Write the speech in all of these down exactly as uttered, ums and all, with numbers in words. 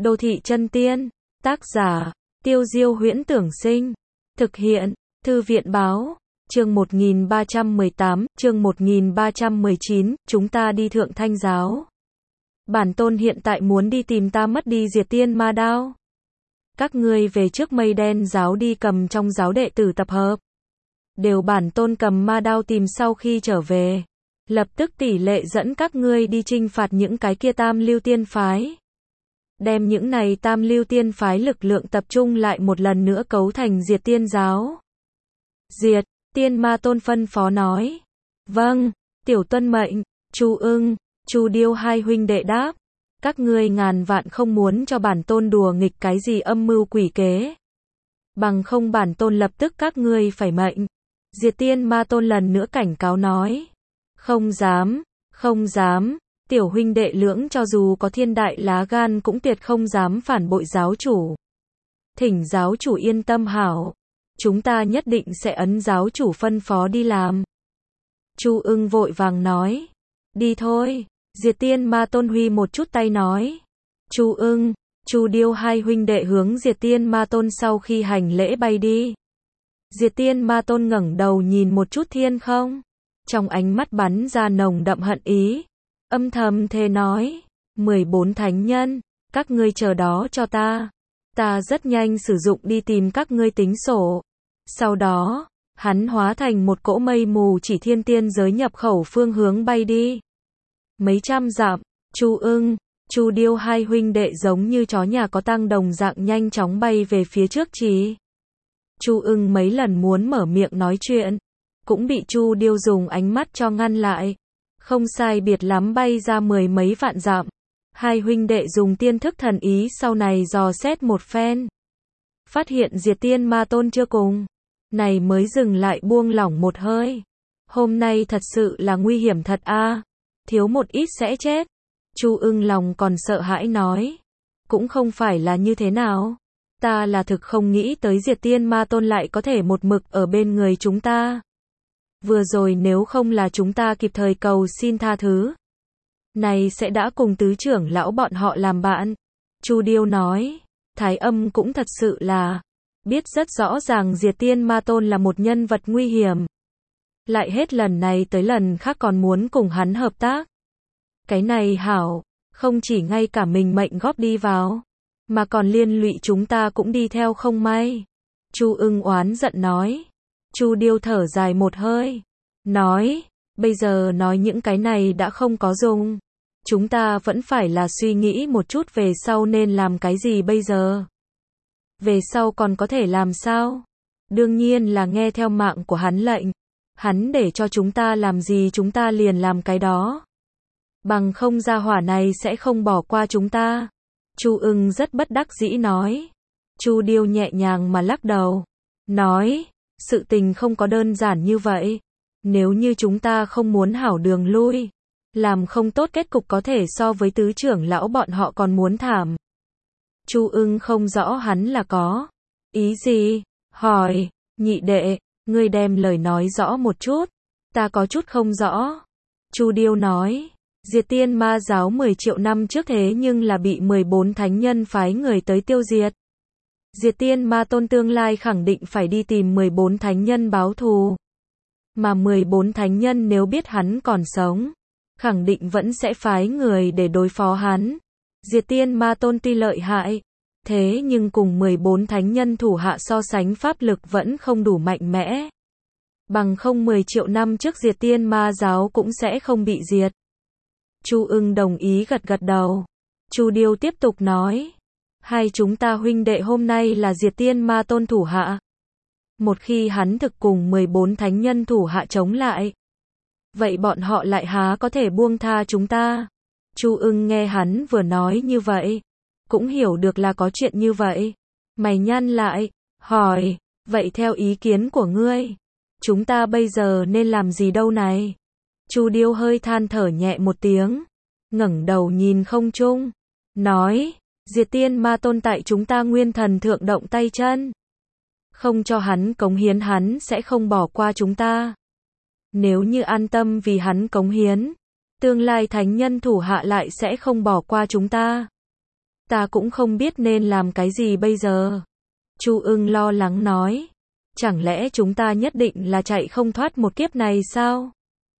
Đô thị chân tiên. Tác giả, Tiêu Diêu Huyễn Tưởng Sinh. Thực hiện, Thư viện Báo. Chương một nghìn ba trăm mười tám, chương một nghìn ba trăm mười chín, chúng ta đi Thượng Thanh Giáo. Bản tôn hiện tại muốn đi tìm ta mất đi diệt tiên ma đao. Các ngươi về trước Mây Đen giáo đi cầm trong giáo đệ tử tập hợp. Đều bản tôn cầm ma đao tìm sau khi trở về. Lập tức tỷ lệ dẫn các ngươi đi chinh phạt những cái kia tam lưu tiên phái. Đem những này tam lưu tiên phái lực lượng tập trung lại một lần nữa cấu thành diệt tiên giáo. Diệt, tiên ma tôn phân phó nói. Vâng, tiểu tuân mệnh. Chu Ưng, Chu Điêu hai huynh đệ đáp. Các ngươi ngàn vạn không muốn cho bản tôn đùa nghịch cái gì âm mưu quỷ kế. Bằng không bản tôn lập tức các ngươi phải mệnh. Diệt tiên ma tôn lần nữa cảnh cáo nói. Không dám, không dám. Tiểu huynh đệ lưỡng cho dù có thiên đại lá gan cũng tuyệt không dám phản bội giáo chủ. Thỉnh giáo chủ yên tâm hảo. Chúng ta nhất định sẽ ấn giáo chủ phân phó đi làm. Chu Ưng vội vàng nói. Đi thôi. Diệt tiên ma tôn huy một chút tay nói. Chu Ưng, Chu Điêu hai huynh đệ hướng diệt tiên ma tôn sau khi hành lễ bay đi. Diệt tiên ma tôn ngẩng đầu nhìn một chút thiên không. Trong ánh mắt bắn ra nồng đậm hận ý. Âm thầm thề nói. mười bốn thánh nhân, các ngươi chờ đó cho ta. Ta rất nhanh sử dụng đi tìm các ngươi tính sổ. Sau đó, hắn hóa thành một cỗ mây mù chỉ thiên tiên giới nhập khẩu phương hướng bay đi. Mấy trăm dặm, Chu Ưng, Chu Điêu hai huynh đệ giống như chó nhà có tang đồng dạng nhanh chóng bay về phía trước chỉ. Chu Ưng mấy lần muốn mở miệng nói chuyện, cũng bị Chu Điêu dùng ánh mắt cho ngăn lại. Không sai biệt lắm bay ra mười mấy vạn dặm. Hai huynh đệ dùng tiên thức thần ý sau này dò xét một phen. Phát hiện diệt tiên ma tôn chưa cùng. Này mới dừng lại buông lỏng một hơi. Hôm nay thật sự là nguy hiểm thật a, thiếu một ít sẽ chết. Chu Ưng lòng còn sợ hãi nói. Cũng không phải là như thế nào. Ta là thực không nghĩ tới diệt tiên ma tôn lại có thể một mực ở bên người chúng ta. Vừa rồi nếu không là chúng ta kịp thời cầu xin tha thứ, này sẽ đã cùng tứ trưởng lão bọn họ làm bạn. Chu Điêu nói. Thái Âm cũng thật sự là biết rất rõ ràng diệt tiên ma tôn là một nhân vật nguy hiểm. Lại hết lần này tới lần khác còn muốn cùng hắn hợp tác. Cái này hảo, không chỉ ngay cả mình mệnh góp đi vào, mà còn liên lụy chúng ta cũng đi theo không may. Chu Ưng oán giận nói. Chu Điêu thở dài một hơi. Nói, bây giờ nói những cái này đã không có dùng. Chúng ta vẫn phải là suy nghĩ một chút về sau nên làm cái gì bây giờ. Về sau còn có thể làm sao? Đương nhiên là nghe theo mạng của hắn lệnh. Hắn để cho chúng ta làm gì chúng ta liền làm cái đó. Bằng không gia hỏa này sẽ không bỏ qua chúng ta. Chu Ưng rất bất đắc dĩ nói. Chu Điêu nhẹ nhàng mà lắc đầu. Nói, sự tình không có đơn giản như vậy. Nếu như chúng ta không muốn hảo đường lui, làm không tốt kết cục có thể so với tứ trưởng lão bọn họ còn muốn thảm. Chu Ưng không rõ hắn là có ý gì, hỏi, nhị đệ, ngươi đem lời nói rõ một chút, ta có chút không rõ. Chu Điêu nói, diệt tiên ma giáo mười triệu năm trước thế nhưng là bị mười bốn thánh nhân phái người tới tiêu diệt. Diệt tiên ma tôn tương lai khẳng định phải đi tìm mười bốn thánh nhân báo thù. Mà mười bốn thánh nhân nếu biết hắn còn sống, khẳng định vẫn sẽ phái người để đối phó hắn. Diệt tiên ma tôn tuy lợi hại, thế nhưng cùng mười bốn thánh nhân thủ hạ so sánh pháp lực vẫn không đủ mạnh mẽ. Bằng không mười triệu năm trước diệt tiên ma giáo cũng sẽ không bị diệt. Chu Ưng đồng ý gật gật đầu. Chu Điêu tiếp tục nói. Hai chúng ta huynh đệ hôm nay là diệt tiên ma tôn thủ hạ. Một khi hắn thực cùng mười bốn thánh nhân thủ hạ chống lại, vậy bọn họ lại há có thể buông tha chúng ta. Chu Ưng nghe hắn vừa nói như vậy, cũng hiểu được là có chuyện như vậy. Mày nhăn lại, hỏi, vậy theo ý kiến của ngươi, chúng ta bây giờ nên làm gì đâu này? Chu Điêu hơi than thở nhẹ một tiếng, ngẩng đầu nhìn không trung, nói, diệt tiên ma tôn tại chúng ta nguyên thần thượng động tay chân. Không cho hắn cống hiến hắn sẽ không bỏ qua chúng ta. Nếu như an tâm vì hắn cống hiến, tương lai thánh nhân thủ hạ lại sẽ không bỏ qua chúng ta. Ta cũng không biết nên làm cái gì bây giờ. Chu Ưng lo lắng nói. Chẳng lẽ chúng ta nhất định là chạy không thoát một kiếp này sao?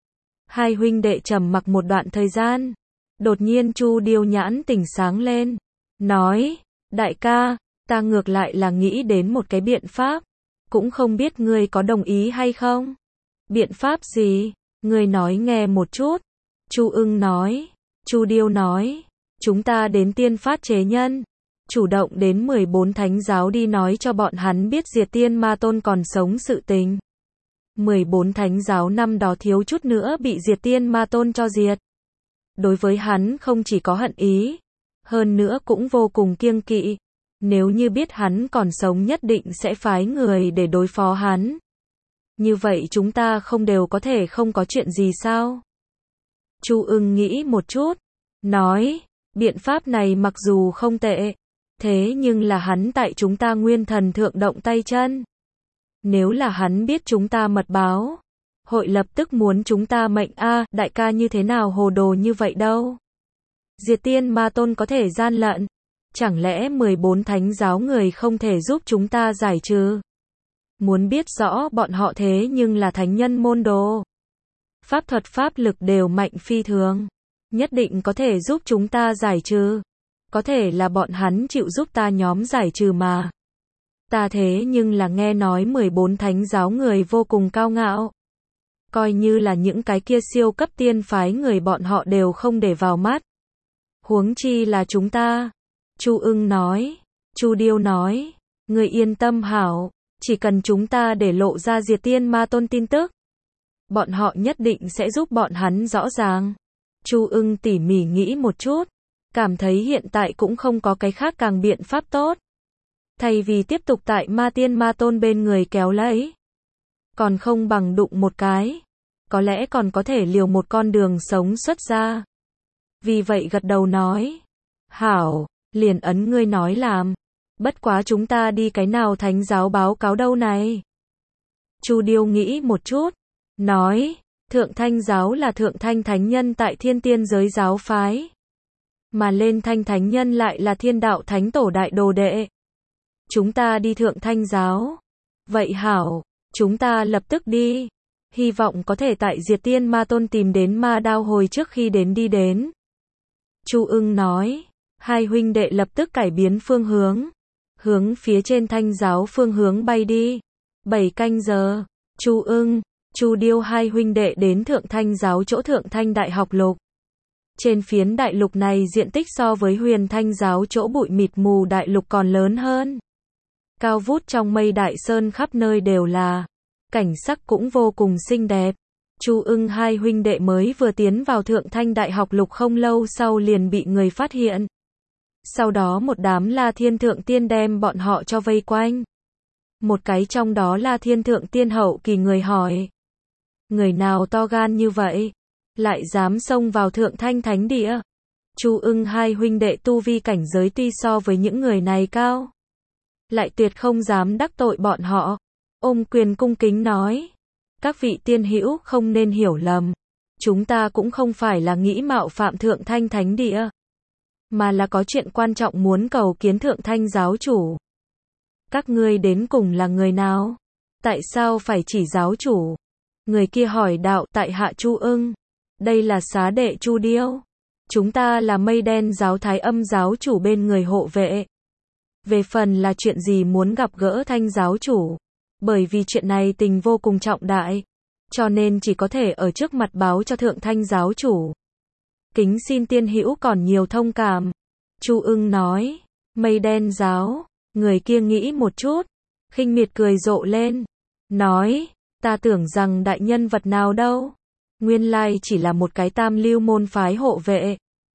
Hai huynh đệ trầm mặc một đoạn thời gian. Đột nhiên Chu Điêu nhãn tỉnh sáng lên. Nói, đại ca, ta ngược lại là nghĩ đến một cái biện pháp. Cũng không biết ngươi có đồng ý hay không? Biện pháp gì? Ngươi nói nghe một chút. Chu Ưng nói. Chu Điêu nói. Chúng ta đến tiên phát chế nhân. Chủ động đến mười bốn thánh giáo đi nói cho bọn hắn biết diệt tiên ma tôn còn sống sự tình. mười bốn thánh giáo năm đó thiếu chút nữa bị diệt tiên ma tôn cho diệt. Đối với hắn không chỉ có hận ý, hơn nữa cũng vô cùng kiêng kỵ. Nếu như biết hắn còn sống nhất định sẽ phái người để đối phó hắn. Như vậy chúng ta không đều có thể không có chuyện gì sao? Chu Ưng nghĩ một chút, nói, biện pháp này mặc dù không tệ, thế nhưng là hắn tại chúng ta nguyên thần thượng động tay chân. Nếu là hắn biết chúng ta mật báo, hội lập tức muốn chúng ta mệnh a, đại ca như thế nào hồ đồ như vậy đâu. Diệt tiên ma tôn có thể gian lận, chẳng lẽ mười bốn thánh giáo người không thể giúp chúng ta giải trừ? Muốn biết rõ bọn họ thế nhưng là thánh nhân môn đồ. Pháp thuật pháp lực đều mạnh phi thường, nhất định có thể giúp chúng ta giải trừ. Có thể là bọn hắn chịu giúp ta nhóm giải trừ mà. Ta thế nhưng là nghe nói mười bốn thánh giáo người vô cùng cao ngạo. Coi như là những cái kia siêu cấp tiên phái người bọn họ đều không để vào mắt. Huống chi là chúng ta. Chu Ưng nói. Chu Điêu nói. Người yên tâm hảo. Chỉ cần chúng ta để lộ ra diệt tiên ma tôn tin tức. Bọn họ nhất định sẽ giúp bọn hắn rõ ràng. Chu Ưng tỉ mỉ nghĩ một chút. Cảm thấy hiện tại cũng không có cái khác càng biện pháp tốt. Thay vì tiếp tục tại ma tiên ma tôn bên người kéo lấy. Còn không bằng đụng một cái. Có lẽ còn có thể liều một con đường sống xuất ra. Vì vậy gật đầu nói. Hảo, liền ấn ngươi nói làm. Bất quá chúng ta đi cái nào thánh giáo báo cáo đâu này? Chu Điêu nghĩ một chút. Nói, Thượng Thanh giáo là Thượng Thanh thánh nhân tại thiên tiên giới giáo phái. Mà lên Thanh thánh nhân lại là thiên đạo thánh tổ đại đồ đệ. Chúng ta đi Thượng Thanh giáo. Vậy hảo, chúng ta lập tức đi. Hy vọng có thể tại diệt tiên ma tôn tìm đến ma đao hồi trước khi đến đi đến. Chu Ưng nói. Hai huynh đệ lập tức cải biến phương hướng. Hướng phía trên Thanh giáo phương hướng bay đi. Bảy canh giờ. Chu Ưng, Chu Điêu hai huynh đệ đến Thượng Thanh giáo chỗ Thượng Thanh đại học lục. Trên phiến đại lục này diện tích so với Huyền Thanh giáo chỗ bụi mịt mù đại lục còn lớn hơn. Cao vút trong mây đại sơn khắp nơi đều là. Cảnh sắc cũng vô cùng xinh đẹp. Chu Ưng hai huynh đệ mới vừa tiến vào Thượng Thanh đại học lục không lâu sau liền bị người phát hiện. Sau đó một đám La Thiên Thượng Tiên đem bọn họ cho vây quanh. Một cái trong đó La Thiên Thượng Tiên hậu kỳ người hỏi. Người nào to gan như vậy? Lại dám xông vào Thượng Thanh thánh địa? Chu Ưng hai huynh đệ tu vi cảnh giới tuy so với những người này cao. Lại tuyệt không dám đắc tội bọn họ. Ôm quyền cung kính nói. Các vị tiên hữu không nên hiểu lầm. Chúng ta cũng không phải là nghĩ mạo phạm Thượng Thanh thánh địa. Mà là có chuyện quan trọng muốn cầu kiến Thượng Thanh giáo chủ. Các ngươi đến cùng là người nào? Tại sao phải chỉ giáo chủ? Người kia hỏi đạo tại hạ Chu Ưng. Đây là xá đệ Chu Điêu. Chúng ta là mây đen giáo thái âm giáo chủ bên người hộ vệ. Về phần là chuyện gì muốn gặp gỡ Thanh giáo chủ. Bởi vì chuyện này tình vô cùng trọng đại. Cho nên chỉ có thể ở trước mặt báo cho Thượng Thanh giáo chủ. Kính xin tiên hữu còn nhiều thông cảm. Chu Ưng nói. Mây đen giáo. Người kia nghĩ một chút. Khinh miệt cười rộ lên. Nói. Ta tưởng rằng đại nhân vật nào đâu. Nguyên lai chỉ là một cái tam lưu môn phái hộ vệ.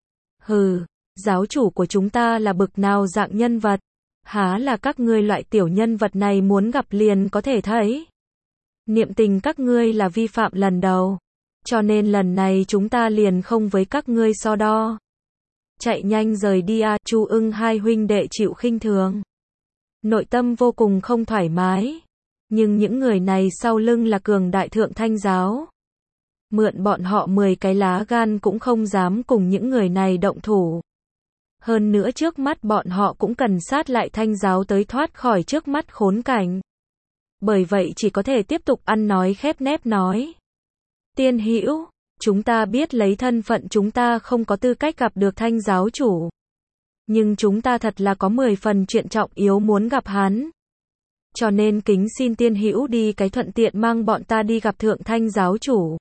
Hừ. Giáo chủ của chúng ta là bực nào dạng nhân vật. Há là các ngươi loại tiểu nhân vật này muốn gặp liền có thể thấy. Niệm tình các ngươi là vi phạm lần đầu. Cho nên lần này chúng ta liền không với các ngươi so đo. Chạy nhanh rời đi à. Chu Ưng hai huynh đệ chịu khinh thường. Nội tâm vô cùng không thoải mái. Nhưng những người này sau lưng là cường đại Thượng Thanh giáo. Mượn bọn họ mười cái lá gan cũng không dám cùng những người này động thủ. Hơn nữa trước mắt bọn họ cũng cần sát lại Thanh giáo tới thoát khỏi trước mắt khốn cảnh. Bởi vậy chỉ có thể tiếp tục ăn nói khép nép nói. Tiên hữu, chúng ta biết lấy thân phận chúng ta không có tư cách gặp được Thanh giáo chủ. Nhưng chúng ta thật là có mười phần chuyện trọng yếu muốn gặp hắn. Cho nên kính xin tiên hữu đi cái thuận tiện mang bọn ta đi gặp thượng Thanh giáo chủ.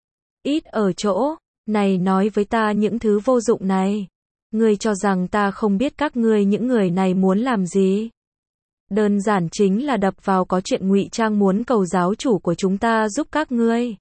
Ít ở chỗ, này nói với ta những thứ vô dụng này. Ngươi cho rằng ta không biết các ngươi những người này muốn làm gì. Đơn giản chính là đập vào có chuyện ngụy trang muốn cầu giáo chủ của chúng ta giúp các ngươi.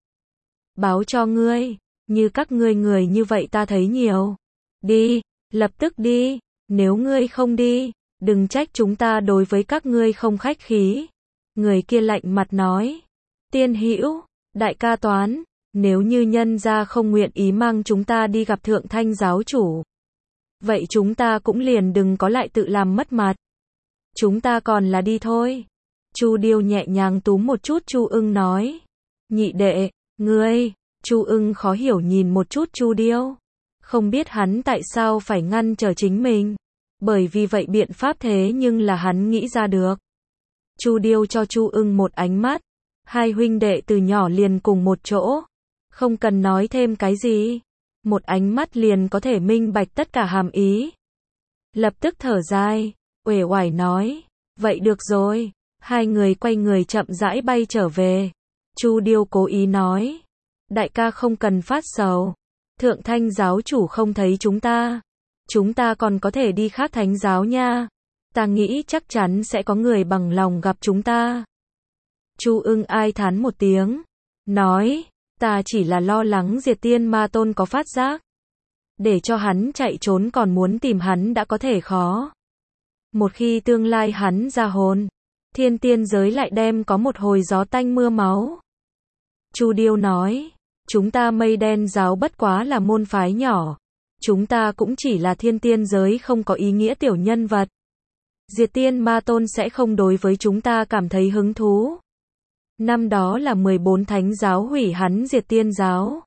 Báo cho ngươi, như các ngươi người như vậy ta thấy nhiều. Đi, lập tức đi, nếu ngươi không đi, đừng trách chúng ta đối với các ngươi không khách khí. Người kia lạnh mặt nói, tiên hữu, đại ca toán, nếu như nhân gia không nguyện ý mang chúng ta đi gặp thượng Thanh giáo chủ. Vậy chúng ta cũng liền đừng có lại tự làm mất mặt. Chúng ta còn là đi thôi. Chu Điêu nhẹ nhàng túm một chút Chu Ưng nói. Nhị đệ, ngươi, Chu Ưng khó hiểu nhìn một chút Chu Điêu. Không biết hắn tại sao phải ngăn trở chính mình. Bởi vì vậy biện pháp thế nhưng là hắn nghĩ ra được. Chu Điêu cho Chu Ưng một ánh mắt. Hai huynh đệ từ nhỏ liền cùng một chỗ. Không cần nói thêm cái gì. Một ánh mắt liền có thể minh bạch tất cả hàm ý. Lập tức thở dài, uể oải nói, vậy được rồi. Hai người quay người chậm rãi bay trở về. Chu Điêu cố ý nói, đại ca không cần phát sầu. Thượng Thanh giáo chủ không thấy chúng ta. Chúng ta còn có thể đi khác thánh giáo nha. Ta nghĩ chắc chắn sẽ có người bằng lòng gặp chúng ta. Chu Ưng ai thán một tiếng, nói, ta chỉ là lo lắng Diệt Tiên Ma Tôn có phát giác. Để cho hắn chạy trốn còn muốn tìm hắn đã có thể khó. Một khi tương lai hắn ra hồn, thiên tiên giới lại đem có một hồi gió tanh mưa máu. Chu Điêu nói, chúng ta Mây Đen giáo bất quá là môn phái nhỏ. Chúng ta cũng chỉ là thiên tiên giới không có ý nghĩa tiểu nhân vật. Diệt Tiên Ma Tôn sẽ không đối với chúng ta cảm thấy hứng thú. Năm đó là mười bốn thánh giáo hủy hắn Diệt Tiên giáo.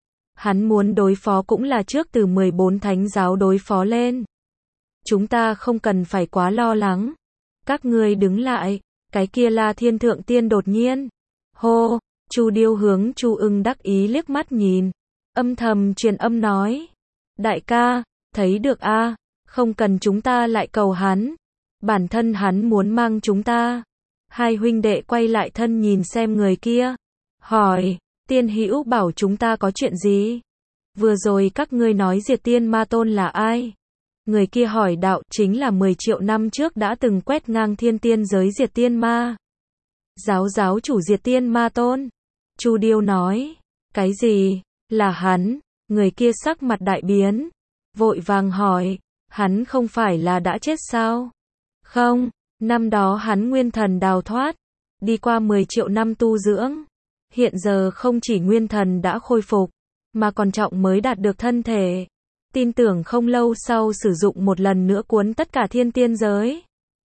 Hắn muốn đối phó cũng là trước từ mười bốn thánh giáo đối phó lên. Chúng ta không cần phải quá lo lắng. Các ngươi đứng lại, cái kia là Thiên Thượng Tiên đột nhiên. Hô, Chu Điêu hướng Chu Ưng đắc ý liếc mắt nhìn. Âm thầm truyền âm nói. Đại ca, thấy được a, không cần chúng ta lại cầu hắn. Bản thân hắn muốn mang chúng ta. Hai huynh đệ quay lại thân nhìn xem người kia. Hỏi, tiên hữu bảo chúng ta có chuyện gì? Vừa rồi các ngươi nói Diệt Tiên Ma Tôn là ai? Người kia hỏi đạo, chính là mười triệu năm trước đã từng quét ngang thiên tiên giới Diệt Tiên Ma. Giáo giáo chủ Diệt Tiên Ma Tôn. Chu Điêu nói, cái gì? Là hắn? Người kia sắc mặt đại biến. Vội vàng hỏi, hắn không phải là đã chết sao? Không, năm đó hắn nguyên thần đào thoát. Đi qua mười triệu năm tu dưỡng. Hiện giờ không chỉ nguyên thần đã khôi phục, mà còn trọng mới đạt được thân thể. Tin tưởng không lâu sau sử dụng một lần nữa cuốn tất cả thiên tiên giới.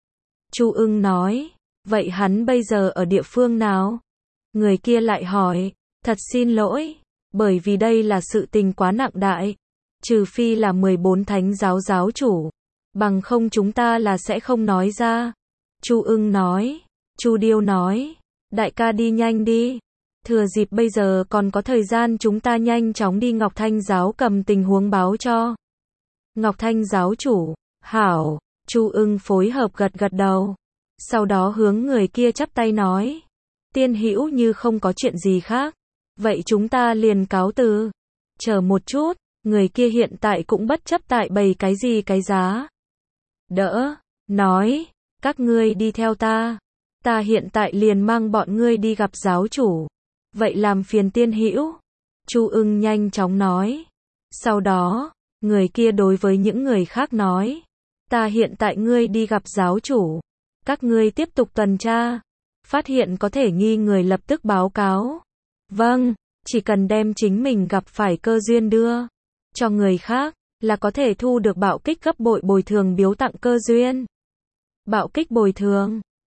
Chu Ưng nói, vậy hắn bây giờ ở địa phương nào? Người kia lại hỏi, thật xin lỗi, bởi vì đây là sự tình quá nặng đại. Trừ phi là mười bốn thánh giáo giáo chủ, bằng không chúng ta là sẽ không nói ra. Chu Ưng nói, Chu Điêu nói, đại ca đi nhanh đi. Thừa dịp bây giờ còn có thời gian chúng ta nhanh chóng đi Ngọc Thanh giáo cầm tình huống báo cho. Ngọc Thanh giáo chủ, hảo, Chu Ưng phối hợp gật gật đầu. Sau đó hướng người kia chắp tay nói, tiên hữu như không có chuyện gì khác. Vậy chúng ta liền cáo từ. Chờ một chút, người kia hiện tại cũng bất chấp tại bày cái gì cái giá. Đỡ, nói, các ngươi đi theo ta. Ta hiện tại liền mang bọn ngươi đi gặp giáo chủ. Vậy làm phiền tiên hữu. Chu Ưng nhanh chóng nói. Sau đó, người kia đối với những người khác nói. Ta hiện tại ngươi đi gặp giáo chủ. Các ngươi tiếp tục tuần tra. Phát hiện có thể nghi người lập tức báo cáo. Vâng, chỉ cần đem chính mình gặp phải cơ duyên đưa cho người khác, là có thể thu được bạo kích gấp bội bồi thường biếu tặng cơ duyên. Bạo kích bồi thường.